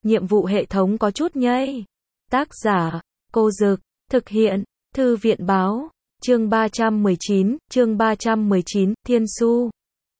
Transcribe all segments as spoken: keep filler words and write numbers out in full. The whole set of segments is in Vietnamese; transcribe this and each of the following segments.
nhiệm vụ hệ thống có chút nhây. Tác giả, Cô Dực, thực hiện, Thư viện báo, chương ba trăm mười chín, chương ba trăm mười chín, Thiên Su.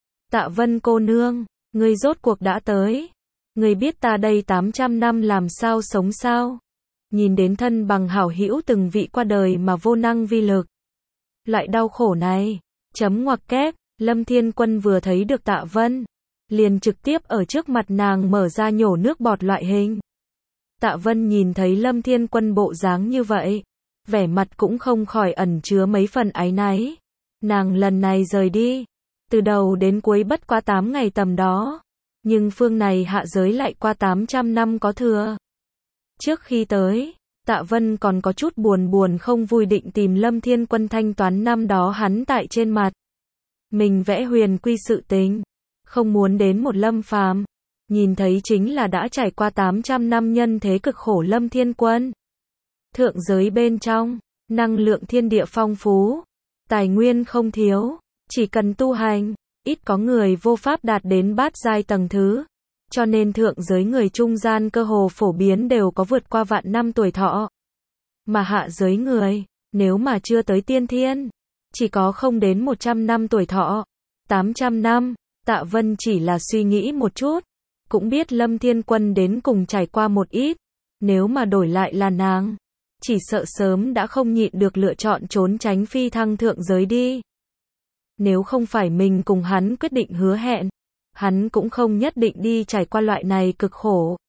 Tạ Vân cô nương, ngươi rốt cuộc đã tới. Ngươi biết ta đây tám trăm năm làm sao sống sao? Nhìn đến thân bằng hảo hữu từng vị qua đời mà vô năng vi lực. Loại đau khổ này, chấm ngoặc kép, Lâm Thiên Quân vừa thấy được Tạ Vân, liền trực tiếp ở trước mặt nàng mở ra nhổ nước bọt loại hình. Tạ Vân nhìn thấy Lâm Thiên Quân bộ dáng như vậy, vẻ mặt cũng không khỏi ẩn chứa mấy phần áy náy. Nàng lần này rời đi, từ đầu đến cuối bất quá tám ngày tầm đó, nhưng phương này hạ giới lại qua tám trăm năm có thừa. Trước khi tới, Tạ Vân còn có chút buồn buồn không vui định tìm Lâm Thiên Quân thanh toán năm đó hắn tại trên mặt mình vẽ huyền quy sự tình, không muốn đến một Lâm Phàm nhìn thấy chính là đã trải qua tám trăm năm nhân thế cực khổ Lâm Thiên Quân. Thượng giới bên trong, năng lượng thiên địa phong phú, tài nguyên không thiếu, chỉ cần tu hành, ít có người vô pháp đạt đến bát giai tầng thứ, cho nên thượng giới người trung gian cơ hồ phổ biến đều có vượt qua vạn năm tuổi thọ. Mà hạ giới người, nếu mà chưa tới tiên thiên, chỉ có không đến một trăm năm tuổi thọ. tám trăm năm, Tạ Vân chỉ là suy nghĩ một chút, cũng biết Lâm Thiên Quân đến cùng trải qua một ít, nếu mà đổi lại là nàng, chỉ sợ sớm đã không nhịn được lựa chọn trốn tránh phi thăng thượng giới đi. Nếu không phải mình cùng hắn quyết định hứa hẹn, hắn cũng không nhất định đi trải qua loại này cực khổ.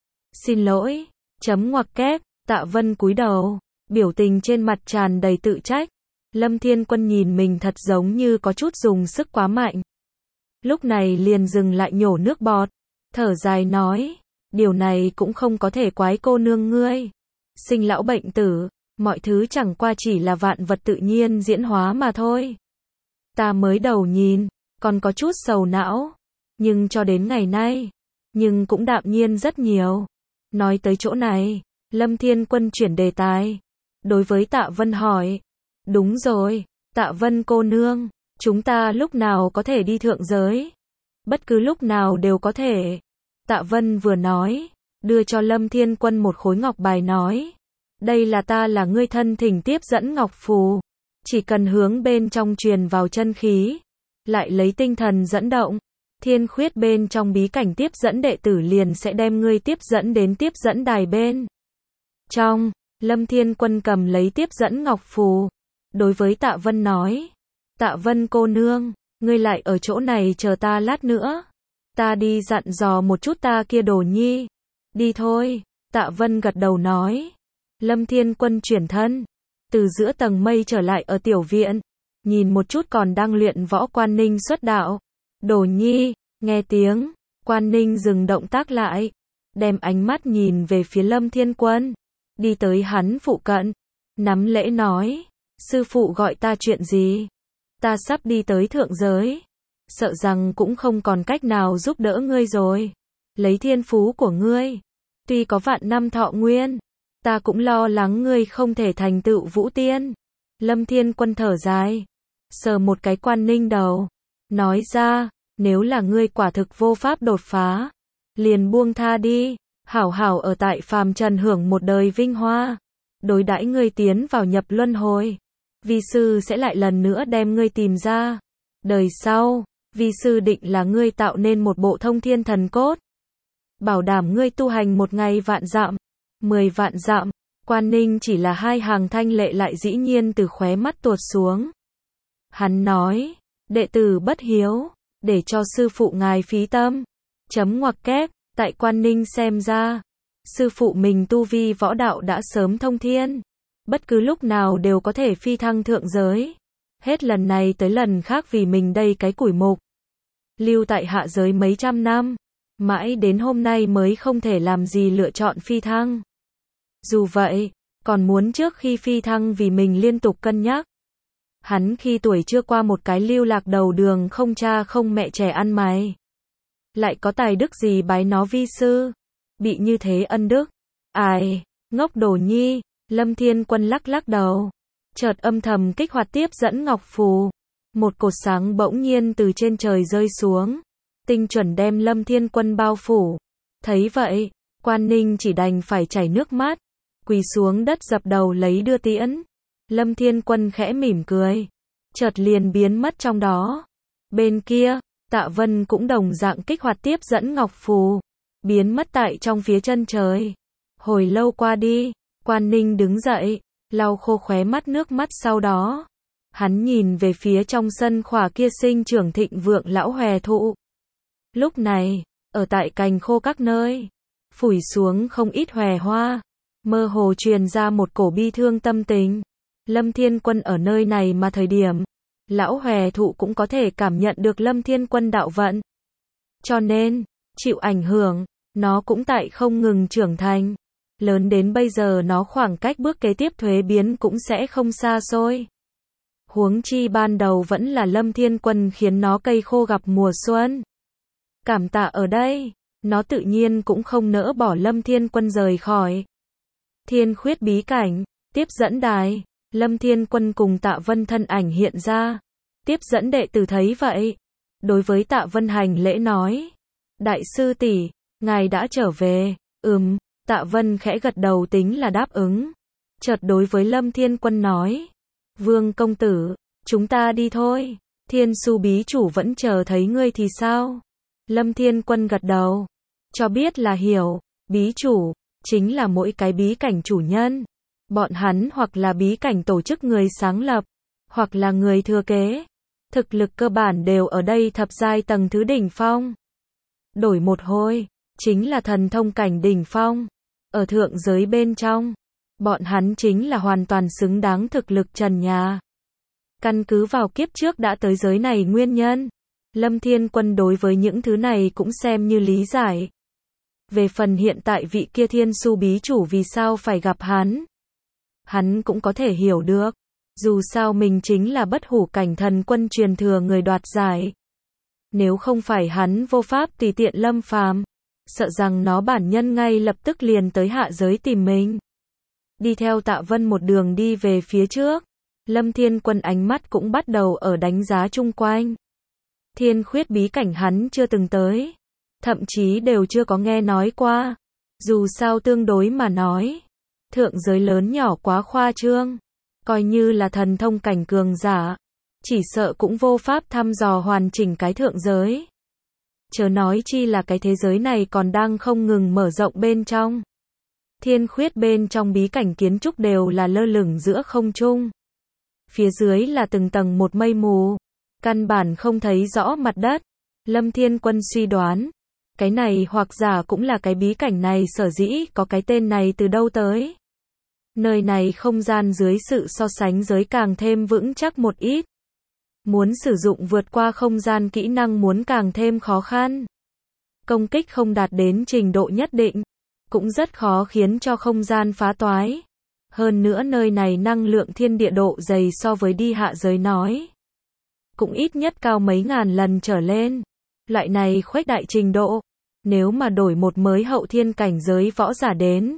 Xin lỗi, chấm ngoặc kép, Tạ Vân cúi đầu, biểu tình trên mặt tràn đầy tự trách. Lâm Thiên Quân nhìn mình thật giống như có chút dùng sức quá mạnh. Lúc này liền dừng lại nhổ nước bọt, thở dài nói, điều này cũng không có thể quái cô nương ngươi. Sinh lão bệnh tử, mọi thứ chẳng qua chỉ là vạn vật tự nhiên diễn hóa mà thôi. Ta mới đầu nhìn, còn có chút sầu não, nhưng cho đến ngày nay, nhưng cũng đạm nhiên rất nhiều. Nói tới chỗ này, Lâm Thiên Quân chuyển đề tài, đối với Tạ Vân hỏi, đúng rồi, Tạ Vân cô nương, chúng ta lúc nào có thể đi thượng giới? Bất cứ lúc nào đều có thể. Tạ Vân vừa nói, đưa cho Lâm Thiên Quân một khối ngọc bài nói, đây là ta là ngươi thân thỉnh tiếp dẫn ngọc phù, chỉ cần hướng bên trong truyền vào chân khí, lại lấy tinh thần dẫn động, thiên khuyết bên trong bí cảnh tiếp dẫn đệ tử liền sẽ đem ngươi tiếp dẫn đến tiếp dẫn đài bên trong. Lâm Thiên Quân cầm lấy tiếp dẫn ngọc phù, đối với Tạ Vân nói, Tạ Vân cô nương, ngươi lại ở chỗ này chờ ta lát nữa, ta đi dặn dò một chút ta kia đồ nhi. Đi thôi, Tạ Vân gật đầu nói. Lâm Thiên Quân chuyển thân, từ giữa tầng mây trở lại ở tiểu viện, nhìn một chút còn đang luyện võ Quan Ninh xuất đạo. Đồ nhi, nghe tiếng, Quan Ninh dừng động tác lại, đem ánh mắt nhìn về phía Lâm Thiên Quân, đi tới hắn phụ cận, nắm lễ nói, sư phụ gọi ta chuyện gì? Ta sắp đi tới thượng giới, sợ rằng cũng không còn cách nào giúp đỡ ngươi rồi. Lấy thiên phú của ngươi, tuy có vạn năm thọ nguyên, ta cũng lo lắng ngươi không thể thành tựu vũ tiên. Lâm Thiên Quân thở dài, sờ một cái Quan Ninh đầu, nói ra, nếu là ngươi quả thực vô pháp đột phá, liền buông tha đi, hảo hảo ở tại phàm trần hưởng một đời vinh hoa. Đối đãi ngươi tiến vào nhập luân hồi, vi sư sẽ lại lần nữa đem ngươi tìm ra. Đời sau, vi sư định là ngươi tạo nên một bộ thông thiên thần cốt, bảo đảm ngươi tu hành một ngày vạn dặm, mười vạn dặm. Quan Ninh chỉ là hai hàng thanh lệ lại dĩ nhiên từ khóe mắt tuột xuống. Hắn nói, đệ tử bất hiếu, để cho sư phụ ngài phí tâm. Chấm ngoặc kép, tại Quan Ninh xem ra, sư phụ mình tu vi võ đạo đã sớm thông thiên, bất cứ lúc nào đều có thể phi thăng thượng giới. Hết lần này tới lần khác vì mình đây cái củi mục, lưu tại hạ giới mấy trăm năm, mãi đến hôm nay mới không thể làm gì lựa chọn phi thăng. Dù vậy, còn muốn trước khi phi thăng vì mình liên tục cân nhắc. Hắn khi tuổi chưa qua một cái lưu lạc đầu đường không cha không mẹ trẻ ăn mày, lại có tài đức gì bái nó vi sư, bị như thế ân đức. Ai, ngốc đồ nhi. Lâm Thiên Quân lắc lắc đầu, chợt âm thầm kích hoạt tiếp dẫn ngọc phù, một cột sáng bỗng nhiên từ trên trời rơi xuống, tinh chuẩn đem Lâm Thiên Quân bao phủ. Thấy vậy, Quan Ninh chỉ đành phải chảy nước mắt, quỳ xuống đất dập đầu lấy đưa tiễn. Lâm Thiên Quân khẽ mỉm cười, chợt liền biến mất trong đó. Bên kia, Tạ Vân cũng đồng dạng kích hoạt tiếp dẫn ngọc phù, biến mất tại trong phía chân trời. Hồi lâu qua đi, Quan Ninh đứng dậy, lau khô khóe mắt nước mắt, sau đó hắn nhìn về phía trong sân khỏa kia sinh trưởng thịnh vượng lão hòe thụ. Lúc này, ở tại cành khô các nơi, phủi xuống không ít hòe hoa, mơ hồ truyền ra một cổ bi thương tâm tình. Lâm Thiên Quân ở nơi này mà thời điểm, lão hòe thụ cũng có thể cảm nhận được Lâm Thiên Quân đạo vận. Cho nên, chịu ảnh hưởng, nó cũng tại không ngừng trưởng thành. Lớn đến bây giờ nó khoảng cách bước kế tiếp thuế biến cũng sẽ không xa xôi. Huống chi ban đầu vẫn là Lâm Thiên Quân khiến nó cây khô gặp mùa xuân. Cảm tạ ở đây, nó tự nhiên cũng không nỡ bỏ Lâm Thiên Quân rời khỏi. Thiên khuyết bí cảnh, tiếp dẫn đài, Lâm Thiên Quân cùng Tạ Vân thân ảnh hiện ra. Tiếp dẫn đệ tử thấy vậy, đối với Tạ Vân hành lễ nói: Đại sư tỷ, ngài đã trở về. Ừm, Tạ Vân khẽ gật đầu tính là đáp ứng. Chợt đối với Lâm Thiên Quân nói: Vương công tử, chúng ta đi thôi. Thiên Su bí chủ vẫn chờ thấy ngươi thì sao? Lâm Thiên Quân gật đầu, cho biết là hiểu. Bí chủ, chính là mỗi cái bí cảnh chủ nhân. Bọn hắn hoặc là bí cảnh tổ chức người sáng lập, hoặc là người thừa kế. Thực lực cơ bản đều ở đây thập giai tầng thứ đỉnh phong. Đổi một hồi, chính là thần thông cảnh đỉnh phong. Ở thượng giới bên trong, bọn hắn chính là hoàn toàn xứng đáng thực lực trần nhà. Căn cứ vào kiếp trước đã tới giới này nguyên nhân, Lâm Thiên Quân đối với những thứ này cũng xem như lý giải. Về phần hiện tại vị kia Thiên Su bí chủ vì sao phải gặp hắn, hắn cũng có thể hiểu được. Dù sao mình chính là bất hủ cảnh thần quân truyền thừa người đoạt giải. Nếu không phải hắn vô pháp tùy tiện lâm phàm, sợ rằng nó bản nhân ngay lập tức liền tới hạ giới tìm mình. Đi theo Tạ Vân một đường đi về phía trước, Lâm Thiên Quân ánh mắt cũng bắt đầu ở đánh giá chung quanh. Thiên khuyết bí cảnh hắn chưa từng tới, thậm chí đều chưa có nghe nói qua. Dù sao tương đối mà nói, thượng giới lớn nhỏ quá khoa trương, coi như là thần thông cảnh cường giả, chỉ sợ cũng vô pháp thăm dò hoàn chỉnh cái thượng giới. Chớ nói chi là cái thế giới này còn đang không ngừng mở rộng bên trong. Thiên khuyết bên trong bí cảnh kiến trúc đều là lơ lửng giữa không trung. Phía dưới là từng tầng một mây mù, căn bản không thấy rõ mặt đất. Lâm Thiên Quân suy đoán, cái này hoặc giả cũng là cái bí cảnh này sở dĩ có cái tên này từ đâu tới. Nơi này không gian dưới sự so sánh giới càng thêm vững chắc một ít. Muốn sử dụng vượt qua không gian kỹ năng muốn càng thêm khó khăn. Công kích không đạt đến trình độ nhất định, cũng rất khó khiến cho không gian phá toái. Hơn nữa nơi này năng lượng thiên địa độ dày so với đi hạ giới nói, cũng ít nhất cao mấy ngàn lần trở lên. Loại này khuếch đại trình độ, nếu mà đổi một mới hậu thiên cảnh giới võ giả đến,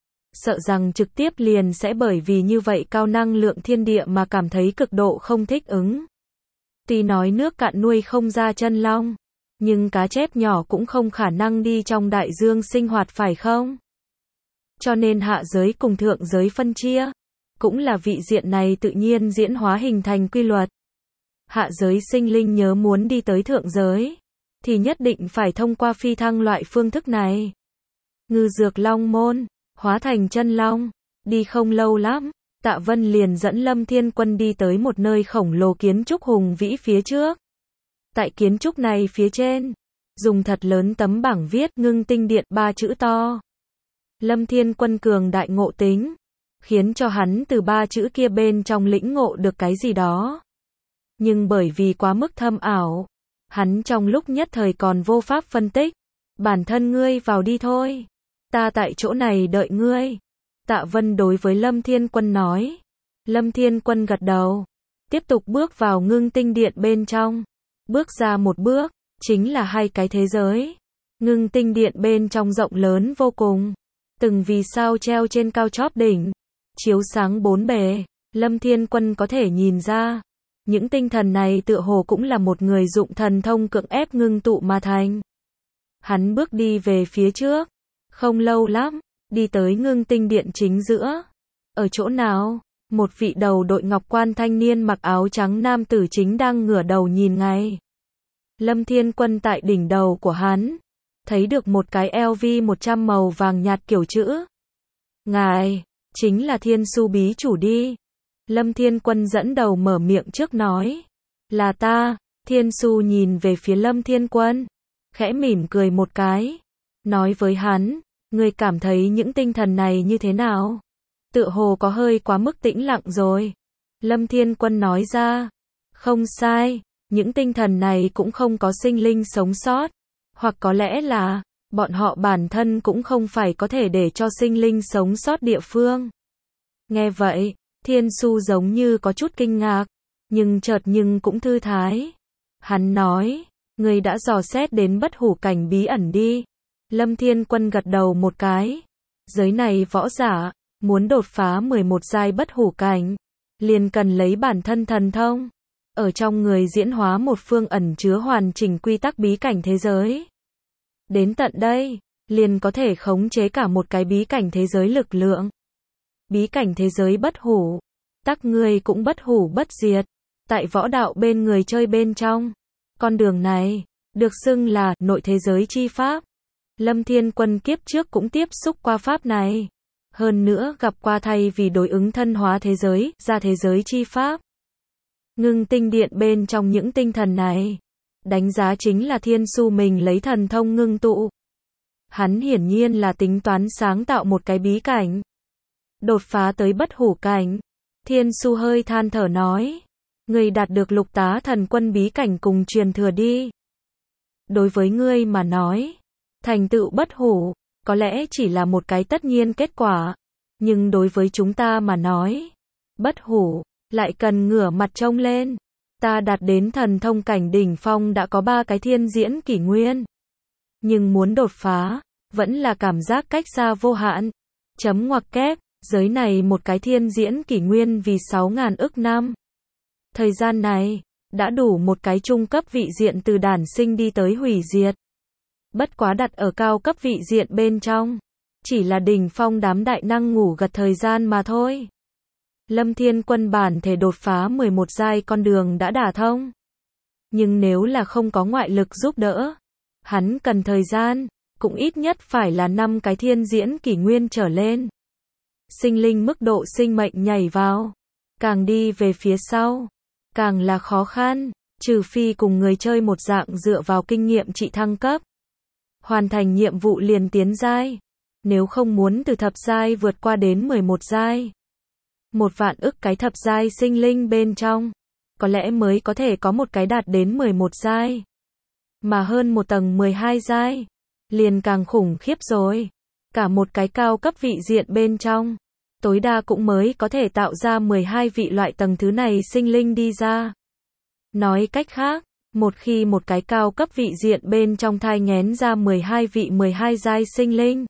sợ rằng trực tiếp liền sẽ bởi vì như vậy cao năng lượng thiên địa mà cảm thấy cực độ không thích ứng. Tuy nói nước cạn nuôi không ra chân long, nhưng cá chép nhỏ cũng không khả năng đi trong đại dương sinh hoạt phải không? Cho nên hạ giới cùng thượng giới phân chia, cũng là vị diện này tự nhiên diễn hóa hình thành quy luật. Hạ giới sinh linh nhớ muốn đi tới thượng giới, thì nhất định phải thông qua phi thăng loại phương thức này. Ngư dược long môn, hóa thành chân long, đi không lâu lắm, Tạ Vân liền dẫn Lâm Thiên Quân đi tới một nơi khổng lồ kiến trúc hùng vĩ phía trước. Tại kiến trúc này phía trên, dùng thật lớn tấm bảng viết Ngưng Tinh Điện ba chữ to. Lâm Thiên Quân cường đại ngộ tính, khiến cho hắn từ ba chữ kia bên trong lĩnh ngộ được cái gì đó. Nhưng bởi vì quá mức thâm ảo, hắn trong lúc nhất thời còn vô pháp phân tích. Bản thân ngươi vào đi thôi, ta tại chỗ này đợi ngươi. Tạ Vân đối với Lâm Thiên Quân nói. Lâm Thiên Quân gật đầu, tiếp tục bước vào Ngưng Tinh Điện bên trong. Bước ra một bước, chính là hai cái thế giới. Ngưng Tinh Điện bên trong rộng lớn vô cùng, từng vì sao treo trên cao chóp đỉnh, chiếu sáng bốn bề. Lâm Thiên Quân có thể nhìn ra, những tinh thần này tựa hồ cũng là một người dụng thần thông cưỡng ép ngưng tụ mà thành. Hắn bước đi về phía trước, Không lâu lắm, đi tới Ngưng Tinh Điện chính giữa. Ở chỗ nào? Một vị đầu đội ngọc quan thanh niên mặc áo trắng nam tử chính đang ngửa đầu nhìn ngay. Lâm Thiên Quân tại đỉnh đầu của hắn, thấy được một cái L V một trăm màu vàng nhạt kiểu chữ. Ngài, chính là Thiên Su bí chủ đi. Lâm Thiên Quân dẫn đầu mở miệng trước nói. Là ta. Thiên Su nhìn về phía Lâm Thiên Quân, khẽ mỉm cười một cái, nói với hắn, ngươi cảm thấy những tinh thần này như thế nào? Tựa hồ có hơi quá mức tĩnh lặng rồi. Lâm Thiên Quân nói ra, không sai, những tinh thần này cũng không có sinh linh sống sót, hoặc có lẽ là, bọn họ bản thân cũng không phải có thể để cho sinh linh sống sót địa phương. Nghe vậy, Thiên Su giống như có chút kinh ngạc, nhưng chợt nhưng cũng thư thái. Hắn nói, ngươi đã dò xét đến bất hủ cảnh bí ẩn đi. Lâm Thiên Quân gật đầu một cái. Giới này võ giả, muốn đột phá mười một giai bất hủ cảnh, liền cần lấy bản thân thần thông, ở trong người diễn hóa một phương ẩn chứa hoàn chỉnh quy tắc bí cảnh thế giới. Đến tận đây, liền có thể khống chế cả một cái bí cảnh thế giới lực lượng. Bí cảnh thế giới bất hủ, tắc ngươi cũng bất hủ bất diệt. Tại võ đạo bên người chơi bên trong, con đường này, được xưng là nội thế giới chi pháp. Lâm Thiên Quân kiếp trước cũng tiếp xúc qua pháp này. Hơn nữa gặp qua thay vì đối ứng thân hóa thế giới, ra thế giới chi pháp. Ngưng Tinh Điện bên trong những tinh thần này, đánh giá chính là Thiên Su mình lấy thần thông ngưng tụ. Hắn hiển nhiên là tính toán sáng tạo một cái bí cảnh, đột phá tới bất hủ cảnh. Thiên Su hơi than thở nói, ngươi đạt được Lục Tá Thần Quân bí cảnh cùng truyền thừa đi. Đối với ngươi mà nói, thành tựu bất hủ, có lẽ chỉ là một cái tất nhiên kết quả. Nhưng đối với chúng ta mà nói, bất hủ, lại cần ngửa mặt trông lên. Ta đạt đến thần thông cảnh đỉnh phong đã có ba cái thiên diễn kỷ nguyên. Nhưng muốn đột phá, vẫn là cảm giác cách xa vô hạn. Chấm ngoặc kép, giới này một cái thiên diễn kỷ nguyên vì sáu ngàn ức năm. Thời gian này, đã đủ một cái trung cấp vị diện từ đản sinh đi tới hủy diệt. Bất quá đặt ở cao cấp vị diện bên trong, chỉ là đỉnh phong đám đại năng ngủ gật thời gian mà thôi. Lâm Thiên Quân bản thể đột phá mười một giai con đường đã đả thông. Nhưng nếu là không có ngoại lực giúp đỡ, hắn cần thời gian, cũng ít nhất phải là năm cái thiên diễn kỷ nguyên trở lên. Sinh linh mức độ sinh mệnh nhảy vào, càng đi về phía sau, càng là khó khăn, trừ phi cùng người chơi một dạng dựa vào kinh nghiệm trị thăng cấp. Hoàn thành nhiệm vụ liền tiến giai, nếu không muốn từ thập giai vượt qua đến mười một giai. Một vạn ức cái thập giai sinh linh bên trong, có lẽ mới có thể có một cái đạt đến mười một giai. Mà hơn một tầng mười hai giai, liền càng khủng khiếp rồi. Cả một cái cao cấp vị diện bên trong, tối đa cũng mới có thể tạo ra mười hai vị loại tầng thứ này sinh linh đi ra. Nói cách khác, một khi một cái cao cấp vị diện bên trong thai nghén ra mười hai vị mười hai giai sinh linh,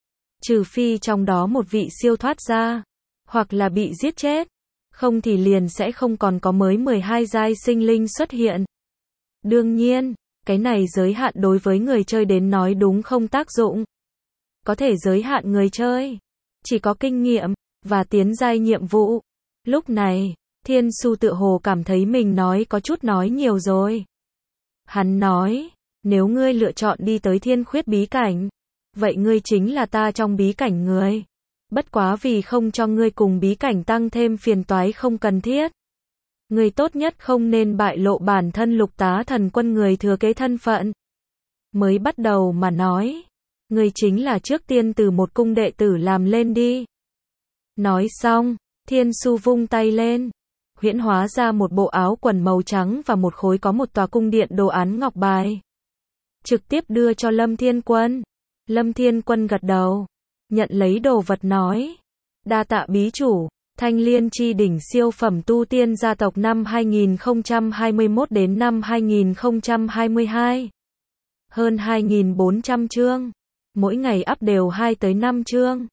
trừ phi trong đó một vị siêu thoát ra, hoặc là bị giết chết, không thì liền sẽ không còn có mới mười hai giai sinh linh xuất hiện. Đương nhiên, cái này giới hạn đối với người chơi đến nói đúng không tác dụng. Có thể giới hạn người chơi, chỉ có kinh nghiệm, và tiến giai nhiệm vụ. Lúc này, Thiên Su tựa hồ cảm thấy mình nói có chút nói nhiều rồi. Hắn nói, nếu ngươi lựa chọn đi tới thiên khuyết bí cảnh, vậy ngươi chính là ta trong bí cảnh người. Bất quá vì không cho ngươi cùng bí cảnh tăng thêm phiền toái không cần thiết. Ngươi tốt nhất không nên bại lộ bản thân Lục Tá Thần Quân người thừa kế thân phận. Mới bắt đầu mà nói, ngươi chính là trước tiên từ một cung đệ tử làm lên đi. Nói xong, Thiên Su vung tay lên, huyễn hóa ra một bộ áo quần màu trắng và một khối có một tòa cung điện đồ án ngọc bài. Trực tiếp đưa cho Lâm Thiên Quân. Lâm Thiên Quân gật đầu, nhận lấy đồ vật nói, đa tạ bí chủ. Thanh Liên Chi Đỉnh siêu phẩm tu tiên gia tộc năm hai nghìn không trăm hai mươi mốt đến năm hai nghìn không trăm hai mươi hai. Hơn hai nghìn bốn trăm chương, mỗi ngày up đều hai tới năm chương.